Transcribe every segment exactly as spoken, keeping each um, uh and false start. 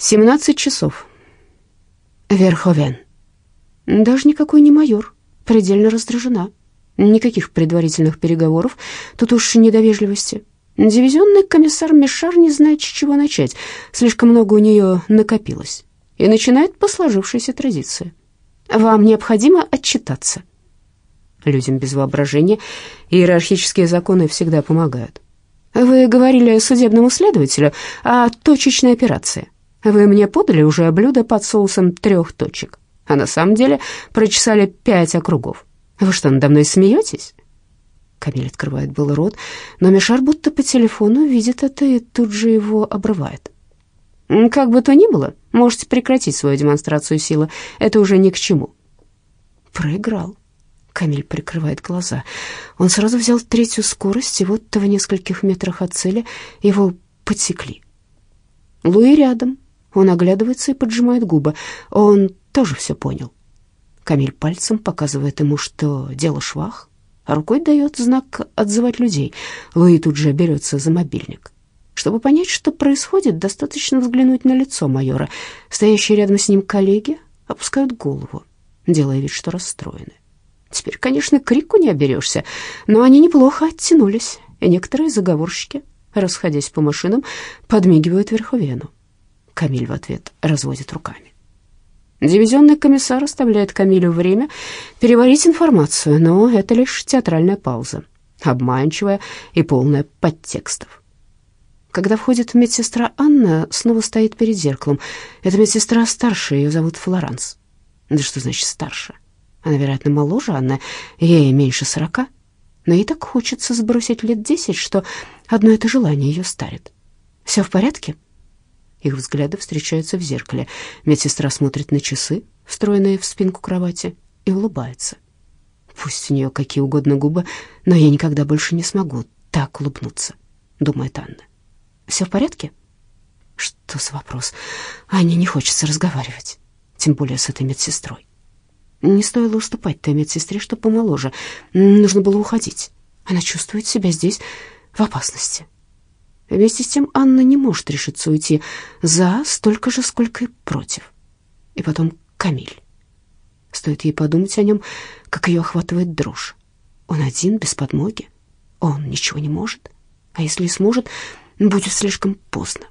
Семнадцать часов. Верховен. Даже никакой не майор. Предельно раздражена. Никаких предварительных переговоров. Тут уж не до вежливости. Дивизионный комиссар Мишар не знает, с чего начать. Слишком много у нее накопилось. И начинает по сложившейся традиции. Вам необходимо отчитаться. Людям без воображения иерархические законы всегда помогают. Вы говорили судебному следователю о точечной операции. Вы мне подали уже блюдо под соусом трех точек, а на самом деле прочесали пять округов. Вы что, надо мной смеетесь?» Камиль открывает был рот, но Мишар будто по телефону видит это и тут же его обрывает. «Как бы то ни было, можете прекратить свою демонстрацию силы, это уже ни к чему». Проиграл. Камиль прикрывает глаза. Он сразу взял третью скорость, и вот в нескольких метрах от цели его подсекли. Луи рядом. Он оглядывается и поджимает губы. Он тоже все понял. Камиль пальцем показывает ему, что дело швах, а рукой дает знак отзывать людей. Луи тут же берется за мобильник. Чтобы понять, что происходит, достаточно взглянуть на лицо майора. Стоящие рядом с ним коллеги опускают голову, делая вид, что расстроены. Теперь, конечно, крику не оберешься, но они неплохо оттянулись, и некоторые заговорщики, расходясь по машинам, подмигивают Верховену. Камиль в ответ разводит руками. Дивизионный комиссар оставляет Камилю время переварить информацию, но это лишь театральная пауза, обманчивая и полная подтекстов. Когда входит медсестра Анна, снова стоит перед зеркалом. Эта медсестра старше, ее зовут Флоранс. Да что значит старше? Она, вероятно, моложе Анны, ей меньше сорока. Но ей так хочется сбросить лет десять, что одно это желание ее старит. «Все в порядке?» Их взгляды встречаются в зеркале. Медсестра смотрит на часы, встроенные в спинку кровати, и улыбается. «Пусть у нее какие угодно губы, но я никогда больше не смогу так улыбнуться», — думает Анна. «Все в порядке?» Что за вопрос? Анне не хочется разговаривать, тем более с этой медсестрой. Не стоило уступать той медсестре, что помоложе. Нужно было уходить. Она чувствует себя здесь в опасности. Вместе с тем Анна не может решиться уйти за столько же, сколько и против. И потом Камиль. Стоит ей подумать о нем, как ее охватывает дрожь. Он один, без подмоги. Он ничего не может. А если и сможет, будет слишком поздно.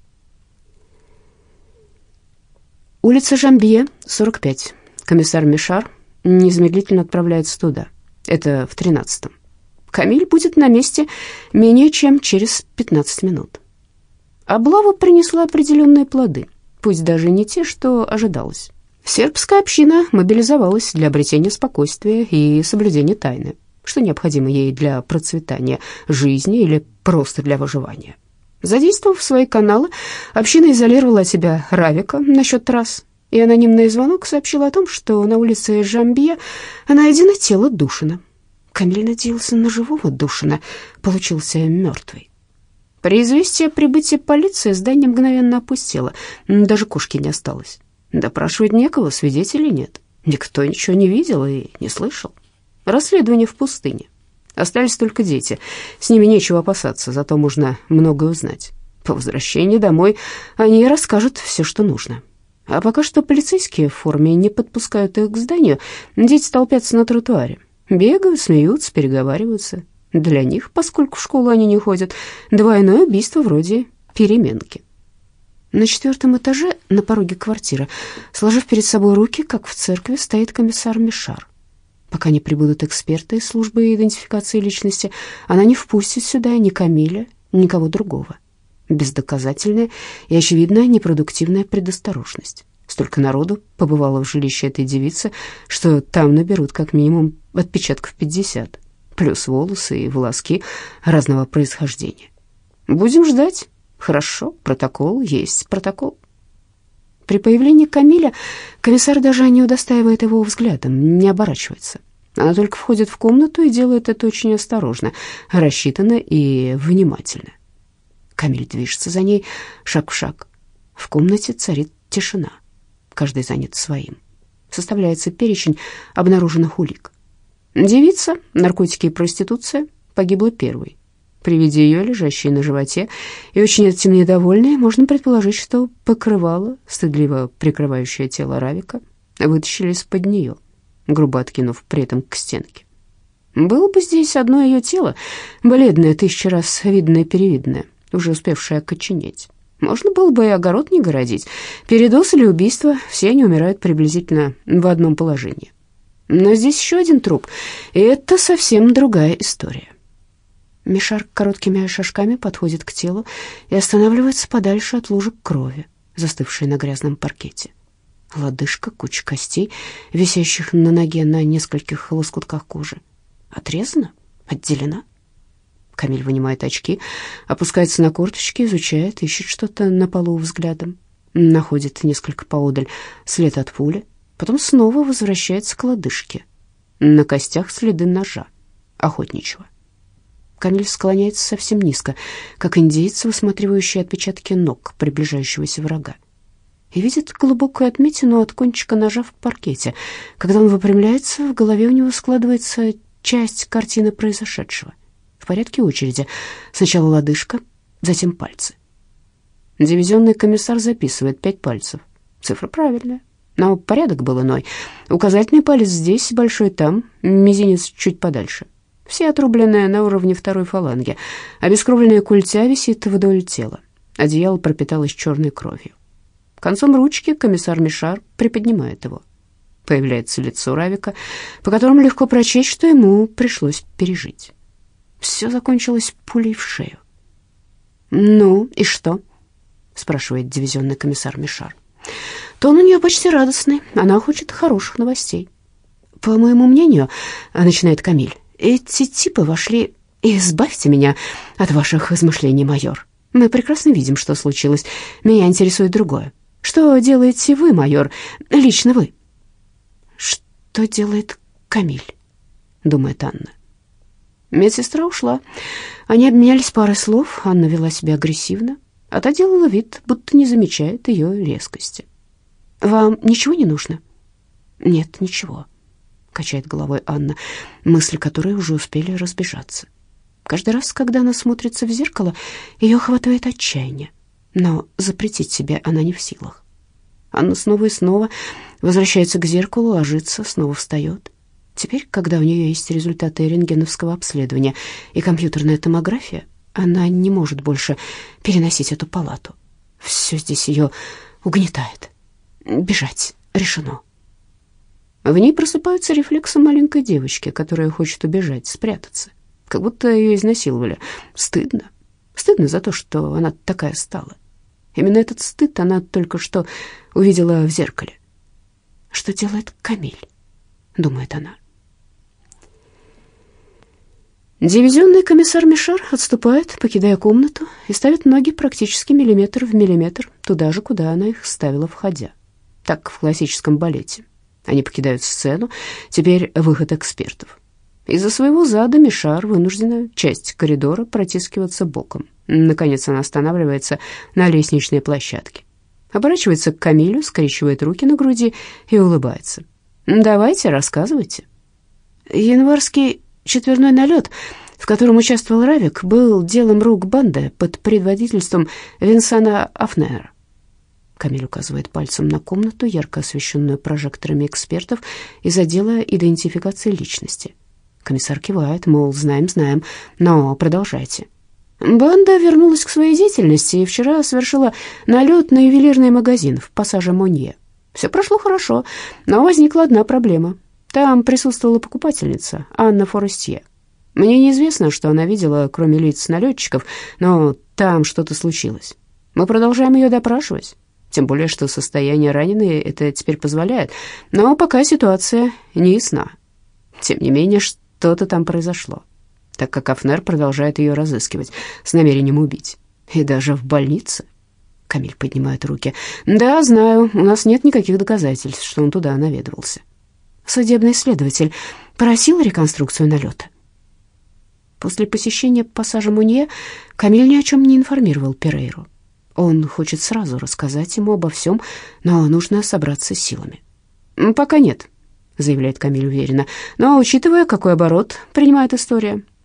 Улица Жамбье, сорок пять. Комиссар Мишар незамедлительно отправляется туда. Это в тринадцатом. Камиль будет на месте менее чем через пятнадцать минут. Облава принесла определенные плоды, пусть даже не те, что ожидалось. Сербская община мобилизовалась для обретения спокойствия и соблюдения тайны, что необходимо ей для процветания жизни или просто для выживания. Задействовав свои каналы, община изолировала от себя Равика насчет трасс, и анонимный звонок сообщил о том, что на улице Жамбье найдено тело Душина. Камиль надеялся на живого Душина, получился мертвый. При известии о прибытии полиции здание мгновенно опустело, даже кошки не осталось. Допрашивать некого, свидетелей нет. Никто ничего не видел и не слышал. Расследование в пустыне. Остались только дети. С ними нечего опасаться, зато можно многое узнать. По возвращении домой они расскажут все, что нужно. А пока что полицейские в форме не подпускают их к зданию. Дети толпятся на тротуаре. Бегают, смеются, переговариваются. Для них, поскольку в школу они не ходят, двойное убийство вроде переменки. На четвертом этаже, на пороге квартиры, сложив перед собой руки, как в церкви, стоит комиссар Мишар. Пока не прибудут эксперты из службы идентификации личности, она не впустит сюда ни Камиля, никого другого. Бездоказательная и, очевидно, непродуктивная предосторожность. Столько народу побывало в жилище этой девицы, что там наберут как минимум отпечатков пятьдесят, плюс волосы и волоски разного происхождения. Будем ждать. Хорошо, протокол есть протокол. При появлении Камиля комиссар даже не удостаивает его взглядом, не оборачивается. Она только входит в комнату и делает это очень осторожно, рассчитанно и внимательно. Камиль движется за ней шаг в шаг. В комнате царит тишина. Каждый занят своим. Составляется перечень обнаруженных улик. Девица, наркотики и проституция погибла первой. При виде ее, лежащей на животе, и очень этим недовольной, можно предположить, что покрывало, стыдливо прикрывающее тело Равика, вытащили из-под нее, грубо откинув при этом к стенке. Было бы здесь одно ее тело, бледное, тысячу раз видное-перевидное, уже успевшее окоченеть. Можно было бы и огород не городить. Передоз или убийство, все они умирают приблизительно в одном положении. Но здесь еще один труп, и это совсем другая история. Мишар короткими шажками подходит к телу и останавливается подальше от лужек крови, застывшей на грязном паркете. Лодыжка, куча костей, висящих на ноге на нескольких лоскутках кожи. Отрезана? Отделена? Камиль вынимает очки, опускается на корточки, изучает, ищет что-то на полу взглядом. Находит несколько поодаль след от пули, потом снова возвращается к лодыжке. На костях следы ножа, охотничьего. Камиль склоняется совсем низко, как индеец, высматривающий отпечатки ног приближающегося врага, и видит глубокую отметину от кончика ножа в паркете. Когда он выпрямляется, в голове у него складывается часть картины произошедшего. В порядке очереди. Сначала лодыжка, затем пальцы. Дивизионный комиссар записывает пять пальцев. Цифра правильная, но порядок был иной. Указательный палец здесь, большой там, мизинец чуть подальше. Все отрубленные на уровне второй фаланги. Обескровленная культя висит вдоль тела. Одеяло пропиталось черной кровью. Концом ручки комиссар Мишар приподнимает его. Появляется лицо Равика, по которому легко прочесть, что ему пришлось пережить. Все закончилось пулей в шею. «Ну, и что?» — спрашивает дивизионный комиссар Мишар. Тон у нее почти радостный, она хочет хороших новостей. «По моему мнению, — начинает Камиль, — эти типы вошли... Избавьте меня от ваших измышлений, майор. Мы прекрасно видим, что случилось. Меня интересует другое. Что делаете вы, майор, лично вы?» «Что делает Камиль?» — думает Анна. Медсестра ушла. Они обменялись парой слов. Анна вела себя агрессивно, а та делала вид, будто не замечает ее резкости. «Вам ничего не нужно?» «Нет, ничего», — качает головой Анна, мысли которой уже успели разбежаться. Каждый раз, когда она смотрится в зеркало, ее охватывает отчаяние, но запретить себе она не в силах. Анна снова и снова возвращается к зеркалу, ложится, снова встает. Теперь, когда у нее есть результаты рентгеновского обследования и компьютерная томография, она не может больше переносить эту палату. Все здесь ее угнетает. Бежать решено. В ней просыпаются рефлексы маленькой девочки, которая хочет убежать, спрятаться, как будто ее изнасиловали. Стыдно. Стыдно за то, что она такая стала. Именно этот стыд она только что увидела в зеркале. «Что делает Камиль?» — думает она. Дивизионный комиссар Мишар отступает, покидая комнату, и ставит ноги практически миллиметр в миллиметр туда же, куда она их ставила, входя. Так в классическом балете. Они покидают сцену, теперь выход экспертов. Из-за своего зада Мишар вынуждена часть коридора протискиваться боком. Наконец она останавливается на лестничной площадке. Оборачивается к Камилю, скрещивает руки на груди и улыбается. «Давайте, рассказывайте». Январский четверной налет, в котором участвовал Равик, был делом рук банды под предводительством Винсана Афнера. Камиль указывает пальцем на комнату, ярко освещенную прожекторами экспертов из отдела идентификации личности. Комиссар кивает, мол, знаем, знаем, но продолжайте. Банда вернулась к своей деятельности и вчера совершила налет на ювелирный магазин в пассаже Монье. Все прошло хорошо, но возникла одна проблема. Там присутствовала покупательница Анна Форестье. Мне неизвестно, что она видела, кроме лиц налетчиков, но там что-то случилось. Мы продолжаем ее допрашивать, тем более что состояние раненой это теперь позволяет, но пока ситуация не ясна. Тем не менее, что-то там произошло, так как Афнер продолжает ее разыскивать с намерением убить. И даже в больнице. Камиль поднимает руки. «Да, знаю, у нас нет никаких доказательств, что он туда наведывался». Судебный следователь просил реконструкцию налета. После посещения пассажа Монье Камиль ни о чем не информировал Перейру. Он хочет сразу рассказать ему обо всем, но нужно собраться с силами. «Пока нет», — заявляет Камиль уверенно, «но учитывая, какой оборот принимает история,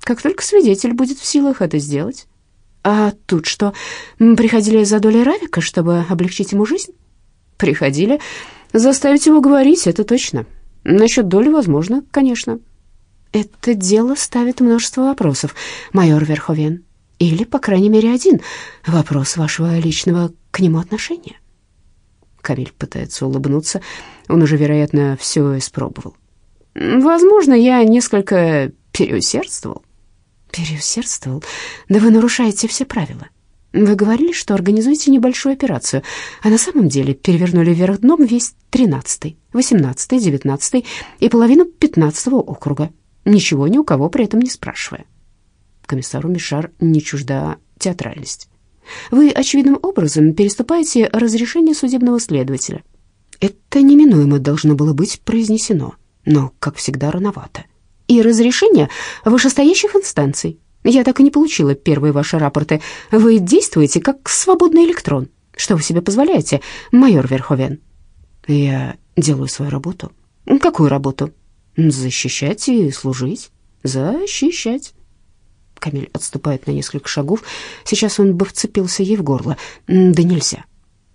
как только свидетель будет в силах это сделать. А тут что, приходили за долей Равика, чтобы облегчить ему жизнь? Приходили. Заставить его говорить, это точно. Насчет доли, возможно, конечно. Это дело ставит множество вопросов, майор Верховен. Или, по крайней мере, один вопрос вашего личного к нему отношения. Камиль пытается улыбнуться. Он уже, вероятно, все испробовал. Возможно, я несколько переусердствовал. Переусердствовал? Да вы нарушаете все правила. Вы говорили, что организуете небольшую операцию, а на самом деле перевернули вверх дном весь тринадцатый, восемнадцатый, девятнадцатый и половину пятнадцатого округа, ничего ни у кого при этом не спрашивая. Комиссару Мишар не чужда театральность. Вы очевидным образом переступаете разрешение судебного следователя. Это неминуемо должно было быть произнесено, но, как всегда, рановато. И разрешение вышестоящих инстанций. Я так и не получила первые ваши рапорты. Вы действуете как свободный электрон. Что вы себе позволяете, майор Верховен? Я делаю свою работу. Какую работу? Защищать и служить. Защищать. Камиль отступает на несколько шагов. Сейчас он бы вцепился ей в горло. Да нельзя.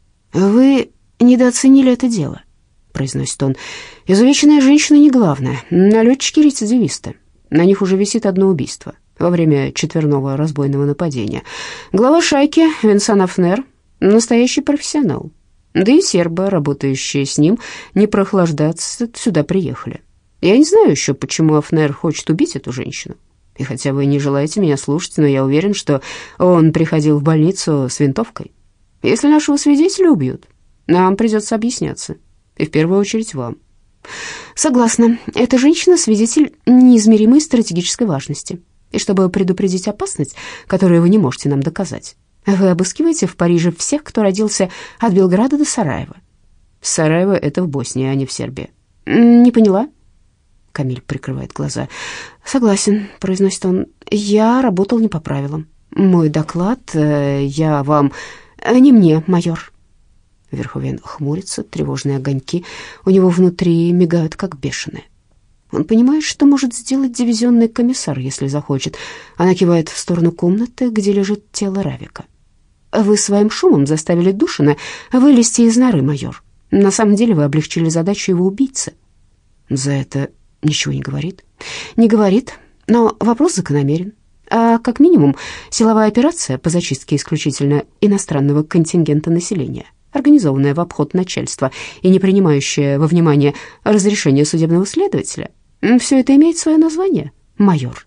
Вы недооценили это дело, произносит он. Изувеченная женщина не главное. Налетчики-рецидивисты. На них уже висит одно убийство во время четверного разбойного нападения. Глава шайки Венсан Афнер — настоящий профессионал. Да и сербы, работающие с ним, не прохлаждаться сюда приехали. Я не знаю еще, почему Афнер хочет убить эту женщину. И хотя вы не желаете меня слушать, но я уверен, что он приходил в больницу с винтовкой. Если нашего свидетеля убьют, нам придется объясняться. И в первую очередь вам. Согласна. Эта женщина — свидетель неизмеримой стратегической важности. И чтобы предупредить опасность, которую вы не можете нам доказать, вы обыскиваете в Париже всех, кто родился от Белграда до Сараева. Сараево — это в Боснии, а не в Сербии. Не поняла? Камиль прикрывает глаза. «Согласен», — произносит он, — «я работал не по правилам. Мой доклад э, я вам...» «Не мне, майор». Верховен хмурится, тревожные огоньки у него внутри мигают, как бешеные. Он понимает, что может сделать дивизионный комиссар, если захочет. Она кивает в сторону комнаты, где лежит тело Равика. «Вы своим шумом заставили Душина вылезти из норы, майор. На самом деле вы облегчили задачу его убийцы». «За это ничего не говорит?» «Не говорит, но вопрос закономерен. А как минимум силовая операция по зачистке исключительно иностранного контингента населения, организованная в обход начальства и не принимающая во внимание разрешение судебного следователя, все это имеет свое название, майор».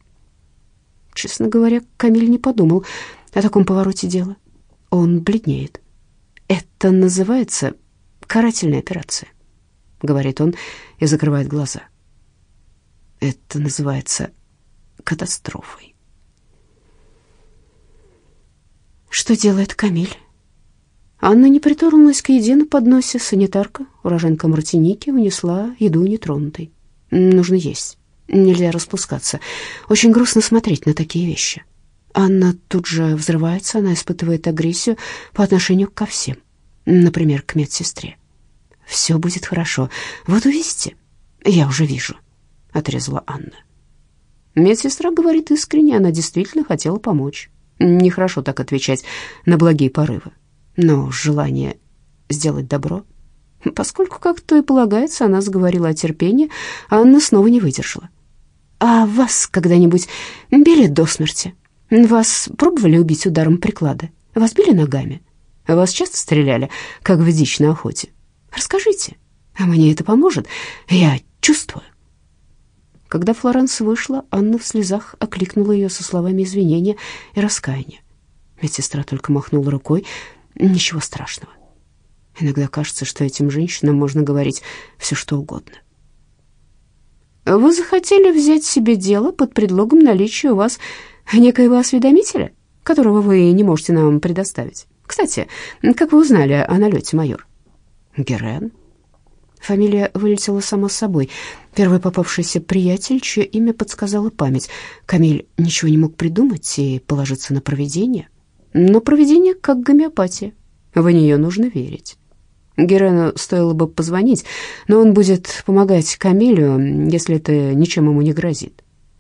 Честно говоря, Камиль не подумал о таком повороте дела. Он бледнеет. «Это называется карательная операция», — говорит он и закрывает глаза. «Это называется катастрофой». Что делает Камиль? Анна не притронулась к еде на подносе. Санитарка, уроженка Мартиники, унесла еду нетронутой. Нужно есть, нельзя распускаться. Очень грустно смотреть на такие вещи. Анна тут же взрывается, она испытывает агрессию по отношению ко всем, например, к медсестре. «Все будет хорошо, вот увидите». «Я уже вижу», — отрезала Анна. Медсестра говорит искренне, она действительно хотела помочь. Нехорошо так отвечать на благие порывы, но желание сделать добро. Поскольку, как то и полагается, она заговорила о терпении, Анна снова не выдержала. «А вас когда-нибудь били до смерти? Вас пробовали убить ударом приклада? Вас били ногами? Вас часто стреляли, как в дичь на охоте? Расскажите, а мне это поможет, я чувствую». Когда Флоранс вышла, Анна в слезах окликнула ее со словами извинения и раскаяния. Медсестра только махнула рукой. Ничего страшного. Иногда кажется, что этим женщинам можно говорить все, что угодно. «Вы захотели взять себе дело под предлогом наличия у вас некоего осведомителя, которого вы не можете нам предоставить. Кстати, как вы узнали о налете, майор?» «Герен». Фамилия вылетела сама собой. Первый попавшийся приятель, чье имя подсказала память. Камиль ничего не мог придумать и положиться на провидение. Но провидение как гомеопатия. В нее нужно верить. Герену стоило бы позвонить, но он будет помогать Камилю, если это ничем ему не грозит.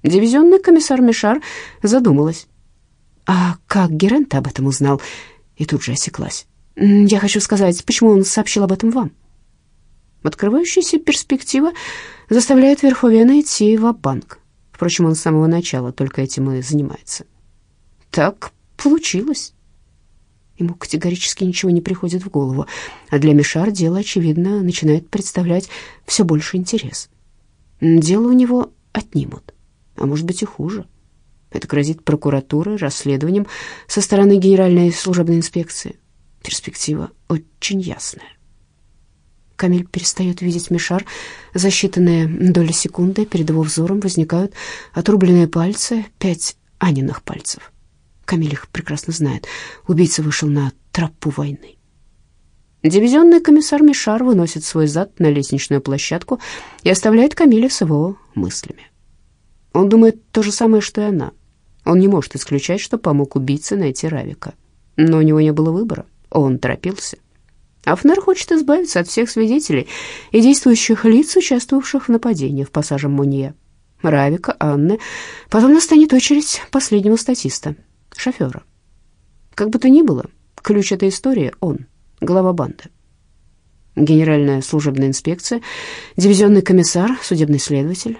Дивизионный комиссар Мишар задумалась. «А как Герент об этом узнал?» И тут же осеклась. «Я хочу сказать, почему он сообщил об этом вам?» Открывающаяся перспектива заставляет Верховена идти ва-банк. Впрочем, он с самого начала только этим и занимается. Так получилось. Ему категорически ничего не приходит в голову, а для Мишар дело, очевидно, начинает представлять все больше интерес. Дело у него отнимут, а может быть и хуже. Это грозит прокуратурой, расследованием со стороны Генеральной служебной инспекции. Перспектива очень ясная. Камиль перестает видеть Мишар. За считанные доли секунды перед его взором возникают отрубленные пальцы, пять Аниных пальцев. Камиль их прекрасно знает. Убийца вышел на тропу войны. Дивизионный комиссар Мишар выносит свой зад на лестничную площадку и оставляет Камиля с его мыслями. Он думает то же самое, что и она. Он не может исключать, что помог убийце найти Равика. Но у него не было выбора, он торопился. Афнер хочет избавиться от всех свидетелей и действующих лиц, участвовавших в нападении в пассаже Монье. Равика, Анны. Потом настанет очередь последнего статиста, шофера. Как бы то ни было, ключ этой истории он, глава банды. Генеральная служебная инспекция, дивизионный комиссар, судебный следователь.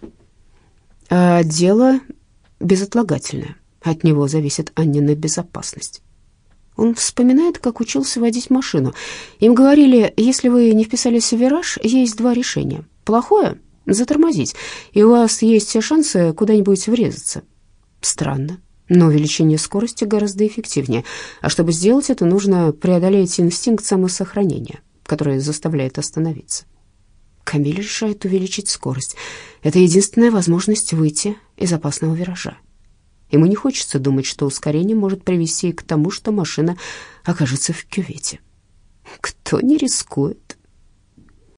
А дело безотлагательное. От него зависит Аннина безопасность. Он вспоминает, как учился водить машину. Им говорили, если вы не вписались в вираж, есть два решения. Плохое — затормозить, и у вас есть все шансы куда-нибудь врезаться. Странно, но увеличение скорости гораздо эффективнее. А чтобы сделать это, нужно преодолеть инстинкт самосохранения, который заставляет остановиться. Камиль решает увеличить скорость. Это единственная возможность выйти из опасного виража. Ему не хочется думать, что ускорение может привести к тому, что машина окажется в кювете. Кто не рискует,